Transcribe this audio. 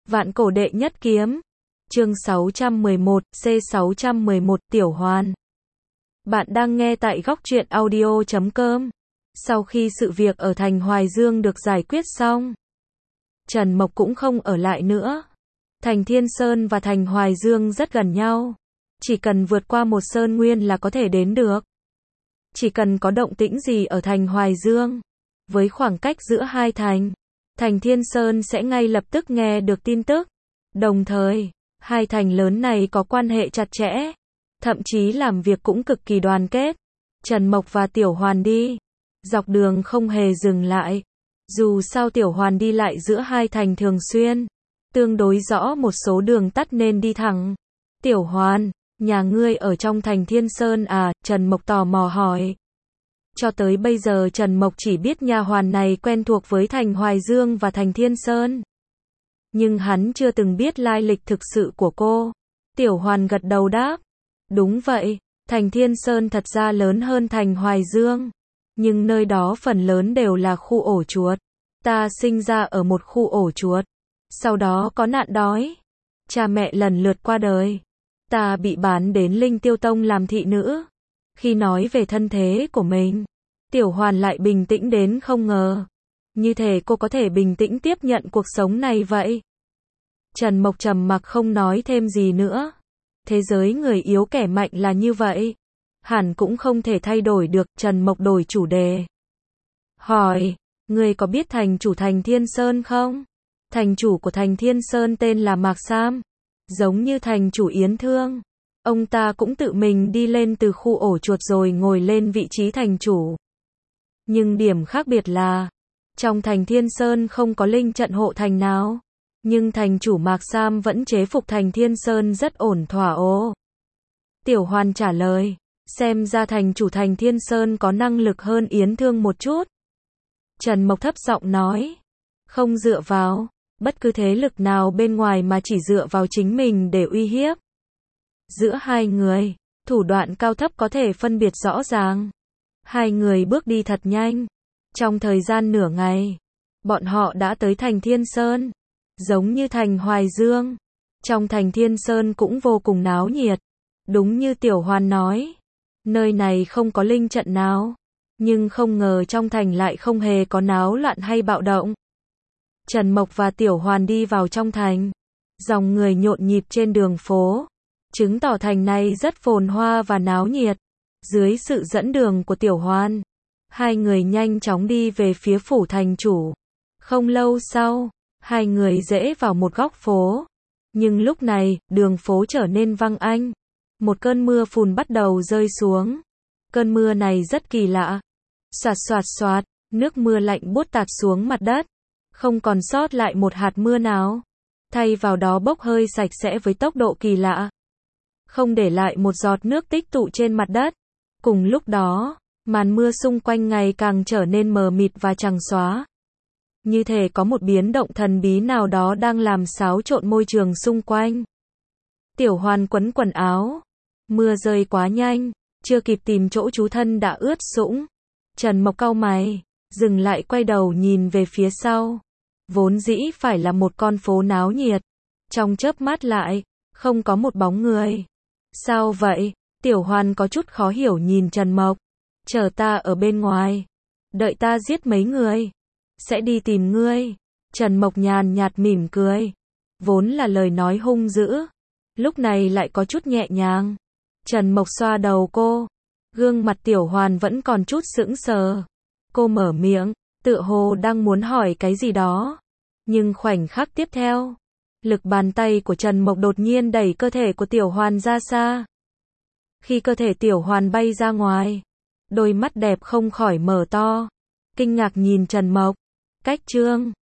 Vạn cổ đệ nhất kiếm. Chương 611, C611, Tiểu Hoàn. Bạn đang nghe tại góc truyện audio.com. Sau khi sự việc ở thành Hoài Dương được giải quyết xong, Trần Mộc cũng không ở lại nữa. Thành Thiên Sơn và thành Hoài Dương rất gần nhau. Chỉ cần vượt qua một sơn nguyên là có thể đến được. Chỉ cần có động tĩnh gì ở thành Hoài Dương, với khoảng cách giữa hai thành, thành Thiên Sơn sẽ ngay lập tức nghe được tin tức. Đồng thời, hai thành lớn này có quan hệ chặt chẽ, thậm chí làm việc cũng cực kỳ đoàn kết. Trần Mộc và Tiểu Hoàn đi dọc đường không hề dừng lại. Dù sao Tiểu Hoàn đi lại giữa hai thành thường xuyên, tương đối rõ một số đường tắt nên đi thẳng. Tiểu Hoàn, nhà ngươi ở trong thành Thiên Sơn à? Trần Mộc tò mò hỏi. Cho tới bây giờ Trần Mộc chỉ biết nha hoàn này quen thuộc với thành Hoài Dương và thành Thiên Sơn, nhưng hắn chưa từng biết lai lịch thực sự của cô. Tiểu Hoàn gật đầu đáp. Đúng vậy, thành Thiên Sơn thật ra lớn hơn thành Hoài Dương, nhưng nơi đó phần lớn đều là khu ổ chuột. Ta sinh ra ở một khu ổ chuột, sau đó có nạn đói, cha mẹ lần lượt qua đời. Ta bị bán đến Linh Tiêu Tông làm thị nữ. Khi nói về thân thế của mình, Tiểu Hoàn lại bình tĩnh đến không ngờ. Như thể cô có thể bình tĩnh tiếp nhận cuộc sống này vậy. Trần Mộc trầm mặc không nói thêm gì nữa. Thế giới người yếu kẻ mạnh là như vậy, hẳn cũng không thể thay đổi được. Trần Mộc đổi chủ đề. Hỏi, ngươi có biết thành chủ thành Thiên Sơn không? Thành chủ của thành Thiên Sơn tên là Mạc Sam, giống như thành chủ Yến Thương. Ông ta cũng tự mình đi lên từ khu ổ chuột rồi ngồi lên vị trí thành chủ. Nhưng điểm khác biệt là, trong thành Thiên Sơn không có linh trận hộ thành nào. Nhưng thành chủ Mạc Sam vẫn chế phục thành Thiên Sơn rất ổn thỏa ồ. Tiểu Hoàn trả lời, xem ra thành chủ thành Thiên Sơn có năng lực hơn Yến Thương một chút. Trần Mộc thấp giọng nói, không dựa vào bất cứ thế lực nào bên ngoài mà chỉ dựa vào chính mình để uy hiếp. Giữa hai người, thủ đoạn cao thấp có thể phân biệt rõ ràng. Hai người bước đi thật nhanh. Trong thời gian nửa ngày, bọn họ đã tới thành Thiên Sơn. Giống như thành Hoài Dương, trong thành Thiên Sơn cũng vô cùng náo nhiệt. Đúng như Tiểu Hoàn nói, nơi này không có linh trận nào, nhưng không ngờ trong thành lại không hề có náo loạn hay bạo động. Trần Mộc và Tiểu Hoàn đi vào trong thành. Dòng người nhộn nhịp trên đường phố, chứng tỏ thành này rất phồn hoa và náo nhiệt. Dưới sự dẫn đường của Tiểu Hoàn, hai người nhanh chóng đi về phía phủ thành chủ. Không lâu sau, hai người rẽ vào một góc phố. Nhưng lúc này, đường phố trở nên vắng anh. Một cơn mưa phùn bắt đầu rơi xuống. Cơn mưa này rất kỳ lạ. Xoạt xoạt xoạt, nước mưa lạnh buốt tạt xuống mặt đất. Không còn sót lại một hạt mưa nào. Thay vào đó bốc hơi sạch sẽ với tốc độ kỳ lạ. Không để lại một giọt nước tích tụ trên mặt đất. Cùng lúc đó, màn mưa xung quanh ngày càng trở nên mờ mịt và trắng xóa. Như thể có một biến động thần bí nào đó đang làm xáo trộn môi trường xung quanh. Tiểu Hoàn quấn quần áo. Mưa rơi quá nhanh, chưa kịp tìm chỗ trú thân đã ướt sũng. Trần Mộc cau mày, dừng lại quay đầu nhìn về phía sau. Vốn dĩ phải là một con phố náo nhiệt. Trong chớp mắt lại, không có một bóng người. Sao vậy? Tiểu Hoàn có chút khó hiểu nhìn Trần Mộc. Chờ ta ở bên ngoài. Đợi ta giết mấy người, sẽ đi tìm ngươi. Trần Mộc nhàn nhạt mỉm cười. Vốn là lời nói hung dữ, lúc này lại có chút nhẹ nhàng. Trần Mộc xoa đầu cô. Gương mặt Tiểu Hoàn vẫn còn chút sững sờ. Cô mở miệng, tựa hồ đang muốn hỏi cái gì đó. Nhưng khoảnh khắc tiếp theo, lực bàn tay của Trần Mộc đột nhiên đẩy cơ thể của Tiểu Hoàn ra xa. Khi cơ thể Tiểu Hoàn bay ra ngoài, đôi mắt đẹp không khỏi mở to, kinh ngạc nhìn Trần Mộc. Cách chương